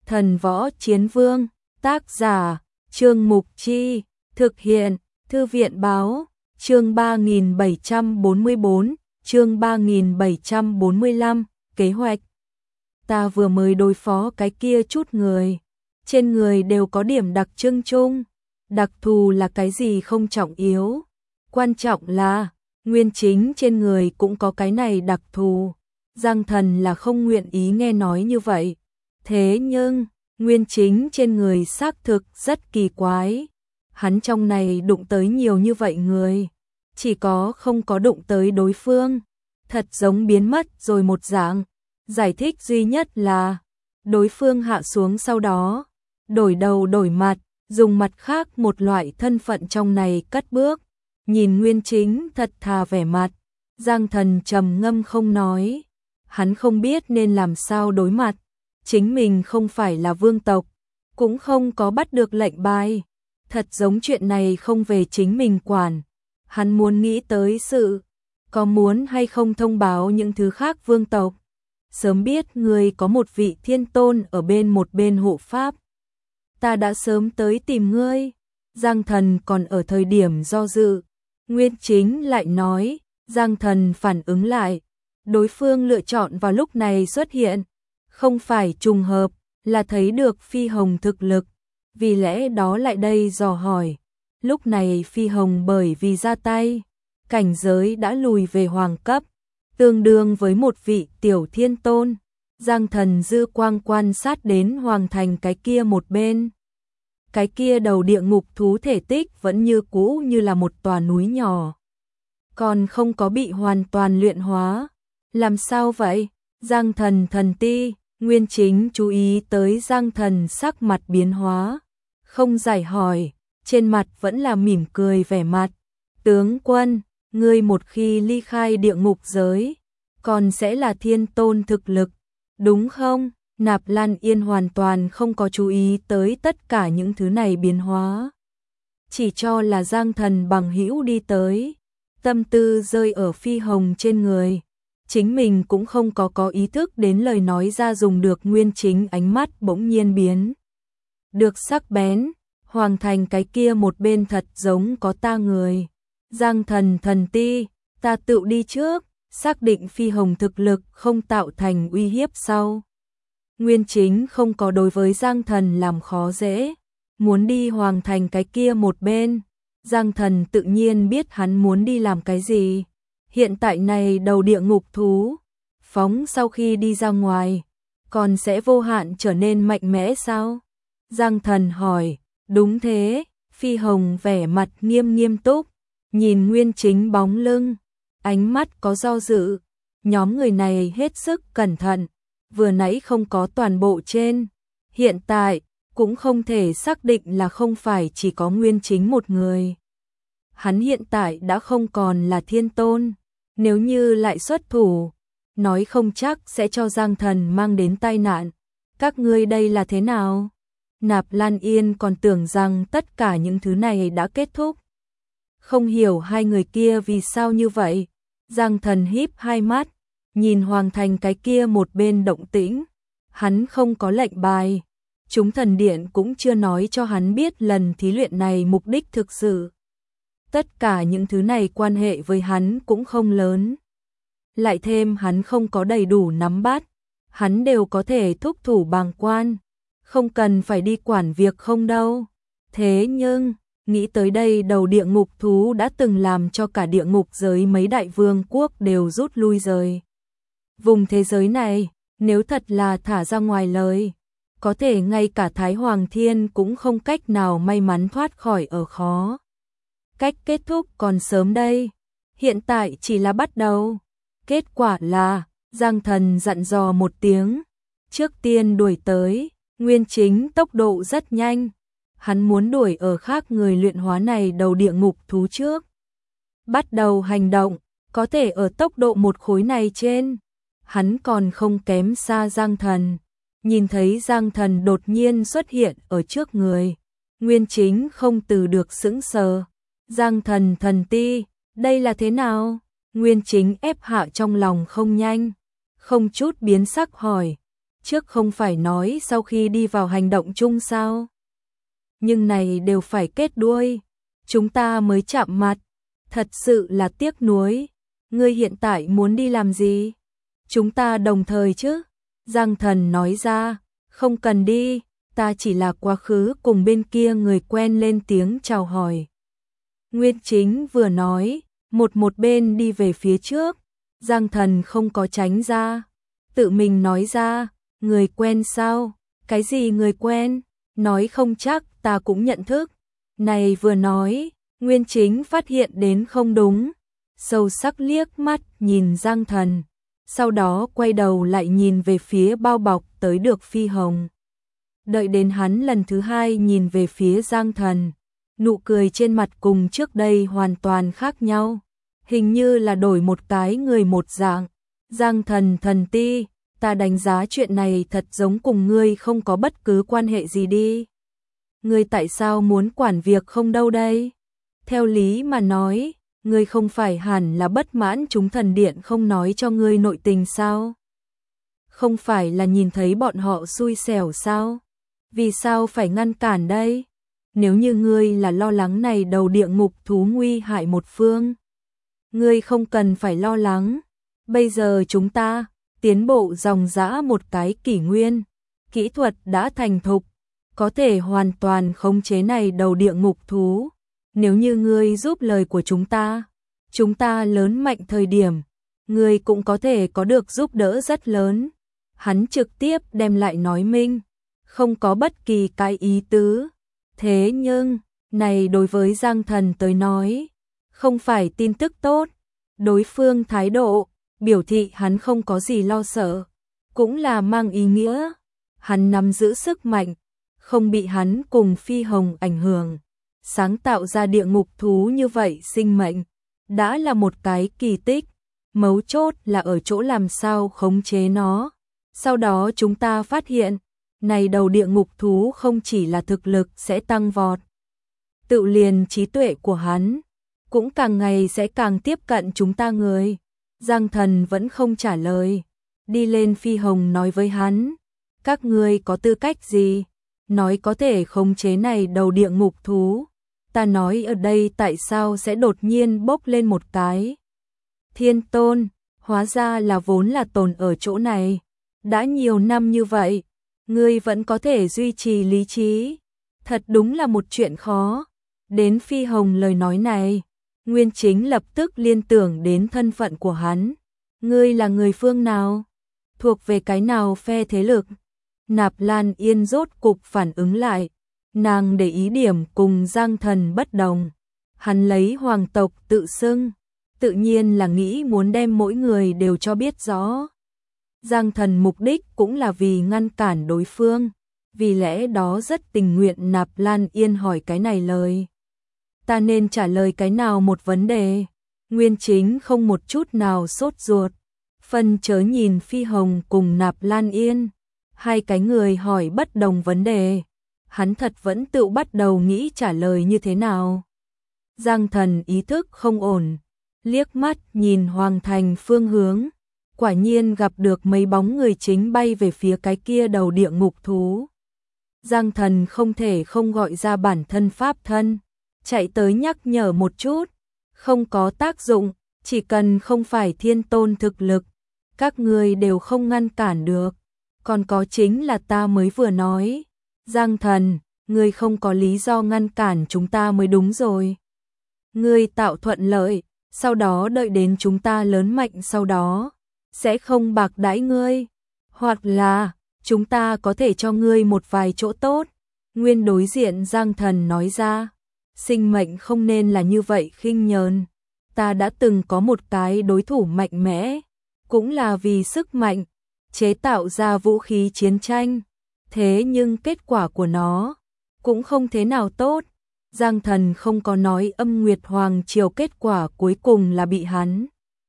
Thần Võ Chiến Vương, tác giả, Trương Mục Chi, thực hiện, Thư viện Báo, chương 3744, chương 3745, kế hoạch. Ta vừa mới đối phó cái kia chút người, trên người đều có điểm đặc trưng chung, đặc thù là cái gì không trọng yếu, quan trọng là, Nguyên Chính trên người cũng có cái này đặc thù. Giang Thần là không nguyện ý nghe nói như vậy. Thế nhưng, Nguyên Chính trên người xác thực rất kỳ quái. Hắn trong này đụng tới nhiều như vậy người, chỉ có không có đụng tới đối phương. Thật giống biến mất rồi một dạng. Giải thích duy nhất là, đối phương hạ xuống sau đó, đổi đầu đổi mặt, dùng mặt khác một loại thân phận trong này cất bước. Nhìn Nguyên Chính thật thà vẻ mặt, Giang Thần trầm ngâm không nói. Hắn không biết nên làm sao đối mặt, chính mình không phải là vương tộc, cũng không có bắt được lệnh bài, thật giống chuyện này không về chính mình quản. Hắn muốn nghĩ tới sự, có muốn hay không thông báo những thứ khác vương tộc. Sớm biết người có một vị thiên tôn ở một bên hộ pháp, ta đã sớm tới tìm ngươi. Giang Thần còn ở thời điểm do dự, Nguyên Chính lại nói. Giang Thần phản ứng lại, đối phương lựa chọn vào lúc này xuất hiện, không phải trùng hợp, là thấy được Phi Hồng thực lực, vì lẽ đó lại đây dò hỏi. Lúc này Phi Hồng bởi vì ra tay, cảnh giới đã lùi về hoàng cấp, tương đương với một vị tiểu thiên tôn. Giang Thần dư quang quan sát đến hoàng thành cái kia một bên. Cái kia đầu địa ngục thú thể tích vẫn như cũ như là một tòa núi nhỏ, còn không có bị hoàn toàn luyện hóa. Làm sao vậy? Giang Thần thần ti. Nguyên Chính chú ý tới Giang Thần sắc mặt biến hóa, không giải hỏi, trên mặt vẫn là mỉm cười vẻ mặt. Tướng quân, ngươi một khi ly khai địa ngục giới, còn sẽ là thiên tôn thực lực, đúng không? Nạp Lan Yên hoàn toàn không có chú ý tới tất cả những thứ này biến hóa, chỉ cho là Giang Thần bằng hữu đi tới, tâm tư rơi ở Phi Hồng trên người. Chính mình cũng không có ý thức đến lời nói ra dùng được. Nguyên Chính ánh mắt bỗng nhiên biến được sắc bén, hoàng thành cái kia một bên thật giống có ta người. Giang Thần thần ti, ta tự đi trước, xác định Phi Hồng thực lực không tạo thành uy hiếp sau. Nguyên Chính không có đối với Giang Thần làm khó dễ, muốn đi hoàng thành cái kia một bên. Giang Thần tự nhiên biết hắn muốn đi làm cái gì. Hiện tại này đầu địa ngục thú, phóng sau khi đi ra ngoài, còn sẽ vô hạn trở nên mạnh mẽ sao? Giang Thần hỏi. Đúng thế. Phi Hồng vẻ mặt nghiêm túc, nhìn Nguyên Chính bóng lưng, ánh mắt có do dự. Nhóm người này hết sức cẩn thận, vừa nãy không có toàn bộ trên, hiện tại cũng không thể xác định là không phải chỉ có Nguyên Chính một người. Hắn hiện tại đã không còn là thiên tôn, nếu như lại xuất thủ, nói không chắc sẽ cho Giang Thần mang đến tai nạn. Các ngươi đây là thế nào? Nạp Lan Yên còn tưởng rằng tất cả những thứ này đã kết thúc, không hiểu hai người kia vì sao như vậy. Giang Thần híp hai mắt, nhìn hoàng thành cái kia một bên động tĩnh. Hắn không có lệnh bài, chúng thần điện cũng chưa nói cho hắn biết lần thí luyện này mục đích thực sự. Tất cả những thứ này quan hệ với hắn cũng không lớn. Lại thêm hắn không có đầy đủ nắm bắt, hắn đều có thể thúc thủ bàng quan, không cần phải đi quản việc không đâu. Thế nhưng, nghĩ tới đây đầu địa ngục thú đã từng làm cho cả địa ngục giới mấy đại vương quốc đều rút lui rời. Vùng thế giới này, nếu thật là thả ra ngoài lời, có thể ngay cả Thái Hoàng Thiên cũng không cách nào may mắn thoát khỏi ở khó. Cách kết thúc còn sớm đây, hiện tại chỉ là bắt đầu. Kết quả là, Giang Thần dặn dò một tiếng, trước tiên đuổi tới. Nguyên Chính tốc độ rất nhanh, hắn muốn đuổi ở khác người luyện hóa này đầu địa ngục thú trước. Bắt đầu hành động, có thể ở tốc độ một khối này trên, hắn còn không kém xa Giang Thần. Nhìn thấy Giang Thần đột nhiên xuất hiện ở trước người, Nguyên Chính không từ được sững sờ. Giang Thần thần ti, đây là thế nào? Nguyên Chính ép hạ trong lòng không nhanh, không chút biến sắc hỏi. trước không phải nói sau khi đi vào hành động chung sao? Nhưng này đều phải kết đuôi, chúng ta mới chạm mặt, thật sự là tiếc nuối. Ngươi hiện tại muốn đi làm gì? Chúng ta đồng thời chứ? Giang Thần nói ra, không cần đi, ta chỉ là quá khứ cùng bên kia người quen lên tiếng chào hỏi. Nguyên Chính vừa nói, một bên đi về phía trước, Giang Thần không có tránh ra, tự mình nói ra, người quen sao? Cái gì người quen? Nói không chắc ta cũng nhận thức. Này vừa nói, Nguyên Chính phát hiện đến không đúng, sâu sắc liếc mắt nhìn Giang Thần, sau đó quay đầu lại nhìn về phía bao bọc tới được Phi Hồng. Đợi đến hắn lần thứ hai nhìn về phía Giang Thần, nụ cười trên mặt cùng trước đây hoàn toàn khác nhau, hình như là đổi một cái người một dạng. Giang Thần thần ti, ta đánh giá chuyện này thật giống cùng ngươi không có bất cứ quan hệ gì đi. Ngươi tại sao muốn quản việc không đâu đây? Theo lý mà nói, ngươi không phải hẳn là bất mãn chúng thần điện không nói cho ngươi nội tình sao? Không phải là nhìn thấy bọn họ xui xẻo sao? Vì sao phải ngăn cản đây? Nếu như ngươi là lo lắng này đầu địa ngục thú nguy hại một phương, ngươi không cần phải lo lắng. Bây giờ chúng ta tiến bộ dòng dã một cái kỷ nguyên, kỹ thuật đã thành thục, có thể hoàn toàn khống chế này đầu địa ngục thú. Nếu như ngươi giúp lời của chúng ta lớn mạnh thời điểm, ngươi cũng có thể có được giúp đỡ rất lớn. Hắn trực tiếp đem lại nói minh, không có bất kỳ cái ý tứ. Thế nhưng, này đối với Giang Thần tới nói, không phải tin tức tốt. Đối phương thái độ, biểu thị hắn không có gì lo sợ, cũng là mang ý nghĩa hắn nắm giữ sức mạnh, không bị hắn cùng Phi Hồng ảnh hưởng. Sáng tạo ra địa ngục thú như vậy sinh mệnh, đã là một cái kỳ tích, mấu chốt là ở chỗ làm sao khống chế nó. Sau đó chúng ta phát hiện, này đầu địa ngục thú không chỉ là thực lực sẽ tăng vọt, tự liền trí tuệ của hắn cũng càng ngày sẽ càng tiếp cận chúng ta người. Giang Thần vẫn không trả lời, đi lên Phi Hồng nói với hắn, các ngươi có tư cách gì nói có thể khống chế này đầu địa ngục thú? Ta nói ở đây tại sao sẽ đột nhiên bốc lên một cái Thiên Tôn, hóa ra là vốn là tồn ở chỗ này. Đã nhiều năm như vậy, ngươi vẫn có thể duy trì lý trí, thật đúng là một chuyện khó. Đến Phi Hồng lời nói này, Nguyên Chính lập tức liên tưởng đến thân phận của hắn. Ngươi là người phương nào? Thuộc về cái nào phe thế lực? Nạp Lan Yên rốt cục phản ứng lại, nàng để ý điểm cùng Giang Thần bất đồng. Hắn lấy hoàng tộc tự xưng, tự nhiên là nghĩ muốn đem mỗi người đều cho biết rõ. Giang Thần mục đích cũng là vì ngăn cản đối phương, vì lẽ đó rất tình nguyện Nạp Lan Yên hỏi cái này lời. Ta nên trả lời cái nào một vấn đề? Nguyên Chính không một chút nào sốt ruột, phân chớ nhìn Phi Hồng cùng Nạp Lan Yên, hai cái người hỏi bất đồng vấn đề. Hắn thật vẫn tự bắt đầu nghĩ trả lời như thế nào. Giang Thần ý thức không ổn, liếc mắt nhìn Hoàng Thành phương hướng, quả nhiên gặp được mấy bóng người chính bay về phía cái kia đầu địa ngục thú. Giang Thần không thể không gọi ra bản thân pháp thân, chạy tới nhắc nhở một chút, không có tác dụng, chỉ cần không phải Thiên Tôn thực lực, các người đều không ngăn cản được. Còn có chính là ta mới vừa nói, Giang Thần, ngươi không có lý do ngăn cản chúng ta mới đúng rồi. Ngươi tạo thuận lợi, sau đó đợi đến chúng ta lớn mạnh sau đó, sẽ không bạc đãi ngươi, hoặc là chúng ta có thể cho ngươi một vài chỗ tốt. Nguyên đối diện Giang Thần nói ra, sinh mệnh không nên là như vậy khinh nhờn. Ta đã từng có một cái đối thủ mạnh mẽ, cũng là vì sức mạnh, chế tạo ra vũ khí chiến tranh. Thế nhưng kết quả của nó cũng không thế nào tốt. Giang Thần không có nói Âm Nguyệt Hoàng Triều kết quả cuối cùng là bị hắn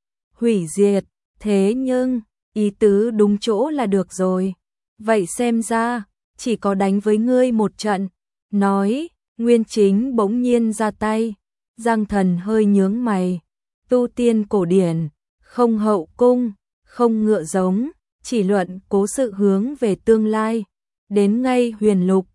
hủy diệt. Thế nhưng, ý tứ đúng chỗ là được rồi. Vậy xem ra, chỉ có đánh với ngươi một trận. Nói, Nguyên Chính bỗng nhiên ra tay. Giang Thần hơi nhướng mày. Tu tiên cổ điển, không hậu cung, không ngựa giống, chỉ luận cố sự hướng về tương lai. Đến ngay huyền lục,